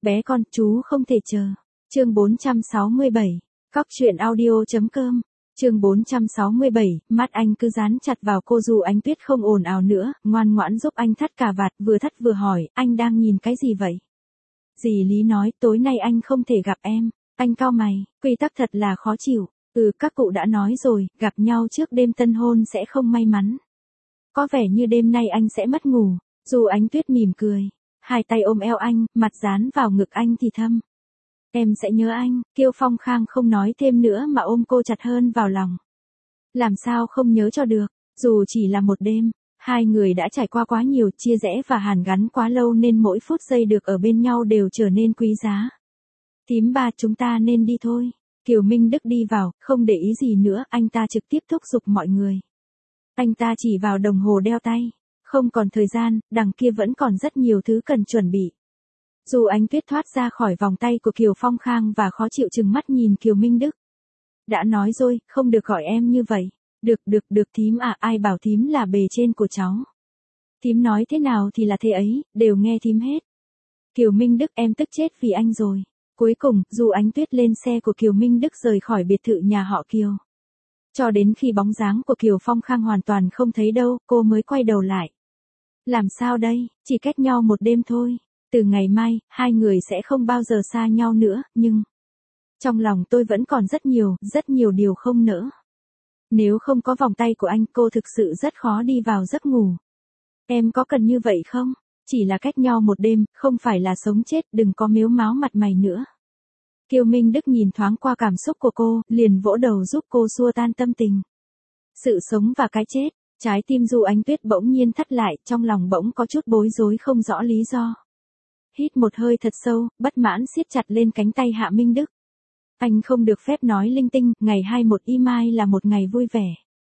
Bé con, chú không thể chờ. Chương 467. Cóc truyện audio.com. Chương 467, mắt anh cứ dán chặt vào cô dù Ánh Tuyết không ồn ào nữa, ngoan ngoãn giúp anh thắt cà vạt, vừa thắt vừa hỏi, anh đang nhìn cái gì vậy? Dì Lý nói, tối nay anh không thể gặp em. Anh cau mày, quy tắc thật là khó chịu. Các cụ đã nói rồi, gặp nhau trước đêm tân hôn sẽ không may mắn. Có vẻ như đêm nay anh sẽ mất ngủ. Dù Ánh Tuyết mỉm cười, hai tay ôm eo anh, mặt dán vào ngực anh thì thầm. Em sẽ nhớ anh. Kiêu Phong Khang không nói thêm nữa mà ôm cô chặt hơn vào lòng. Làm sao không nhớ cho được, dù chỉ là một đêm, hai người đã trải qua quá nhiều chia rẽ và hàn gắn quá lâu nên mỗi phút giây được ở bên nhau đều trở nên quý giá. Thím ba, chúng ta nên đi thôi. Kiều Minh Đức đi vào, không để ý gì nữa, anh ta trực tiếp thúc giục mọi người. Anh ta chỉ vào đồng hồ đeo tay. Không còn thời gian, đằng kia vẫn còn rất nhiều thứ cần chuẩn bị. Dù Ánh Tuyết thoát ra khỏi vòng tay của Kiều Phong Khang và khó chịu chừng mắt nhìn Kiều Minh Đức. Đã nói rồi, không được gọi em như vậy. Được thím à, ai bảo thím là bề trên của cháu. Thím nói thế nào thì là thế ấy, đều nghe thím hết. Kiều Minh Đức, em tức chết vì anh rồi. Cuối cùng, dù Ánh Tuyết lên xe của Kiều Minh Đức rời khỏi biệt thự nhà họ Kiều. Cho đến khi bóng dáng của Kiều Phong Khang hoàn toàn không thấy đâu, cô mới quay đầu lại. Làm sao đây, chỉ cách nhau một đêm thôi. Từ ngày mai, hai người sẽ không bao giờ xa nhau nữa, nhưng trong lòng tôi vẫn còn rất nhiều điều không nỡ. Nếu không có vòng tay của anh, cô thực sự rất khó đi vào giấc ngủ. Em có cần như vậy không? Chỉ là cách nhau một đêm, không phải là sống chết, đừng có mếu máo mặt mày nữa. Kiều Minh Đức nhìn thoáng qua cảm xúc của cô, liền vỗ đầu giúp cô xua tan tâm tình. Sự sống và cái chết, trái tim dù Ánh Tuyết bỗng nhiên thắt lại, trong lòng bỗng có chút bối rối không rõ lý do. Hít một hơi thật sâu, bất mãn siết chặt lên cánh tay Hạ Minh Đức. Anh không được phép nói linh tinh, ngày 21 y mai là một ngày vui vẻ.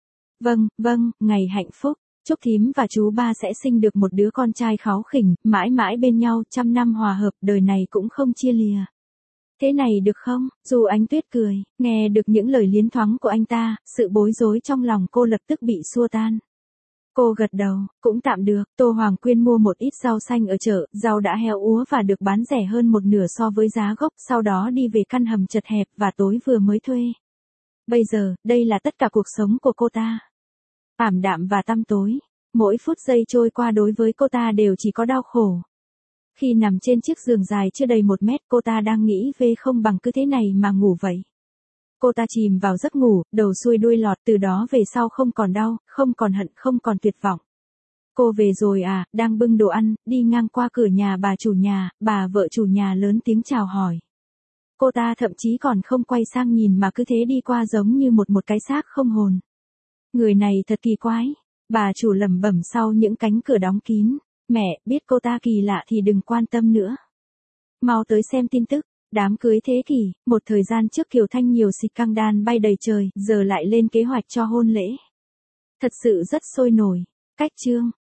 Vâng, ngày hạnh phúc. Chúc thím và chú ba sẽ sinh được một đứa con trai kháu khỉnh, mãi mãi bên nhau, 100 năm hòa hợp, đời này cũng không chia lìa. Thế này được không? Dù Ánh Tuyết cười, nghe được những lời liến thoáng của anh ta, sự bối rối trong lòng cô lập tức bị xua tan. Cô gật đầu, cũng tạm được. Tô Hoàng Quyên mua một ít rau xanh ở chợ, rau đã héo úa và được bán rẻ hơn một nửa so với giá gốc, sau đó đi về căn hầm chật hẹp và tối vừa mới thuê. Bây giờ, đây là tất cả cuộc sống của cô ta. Ảm đạm và tăm tối, mỗi phút giây trôi qua đối với cô ta đều chỉ có đau khổ. Khi nằm trên chiếc giường dài chưa đầy 1 mét, cô ta đang nghĩ về không bằng cứ thế này mà ngủ vậy. Cô ta chìm vào giấc ngủ, đầu xuôi đuôi lọt, từ đó về sau không còn đau, không còn hận, không còn tuyệt vọng. Cô về rồi à? Đang bưng đồ ăn, đi ngang qua cửa nhà bà chủ nhà, bà vợ chủ nhà lớn tiếng chào hỏi. Cô ta thậm chí còn không quay sang nhìn mà cứ thế đi qua giống như một cái xác không hồn. Người này thật kỳ quái. Bà chủ lẩm bẩm sau những cánh cửa đóng kín. Mẹ, biết cô ta kỳ lạ thì đừng quan tâm nữa. Mau tới xem tin tức. Đám cưới thế kỷ, một thời gian trước Kiều Thanh nhiều xịt căng đan bay đầy trời, giờ lại lên kế hoạch cho hôn lễ. Thật sự rất sôi nổi. Cách chương.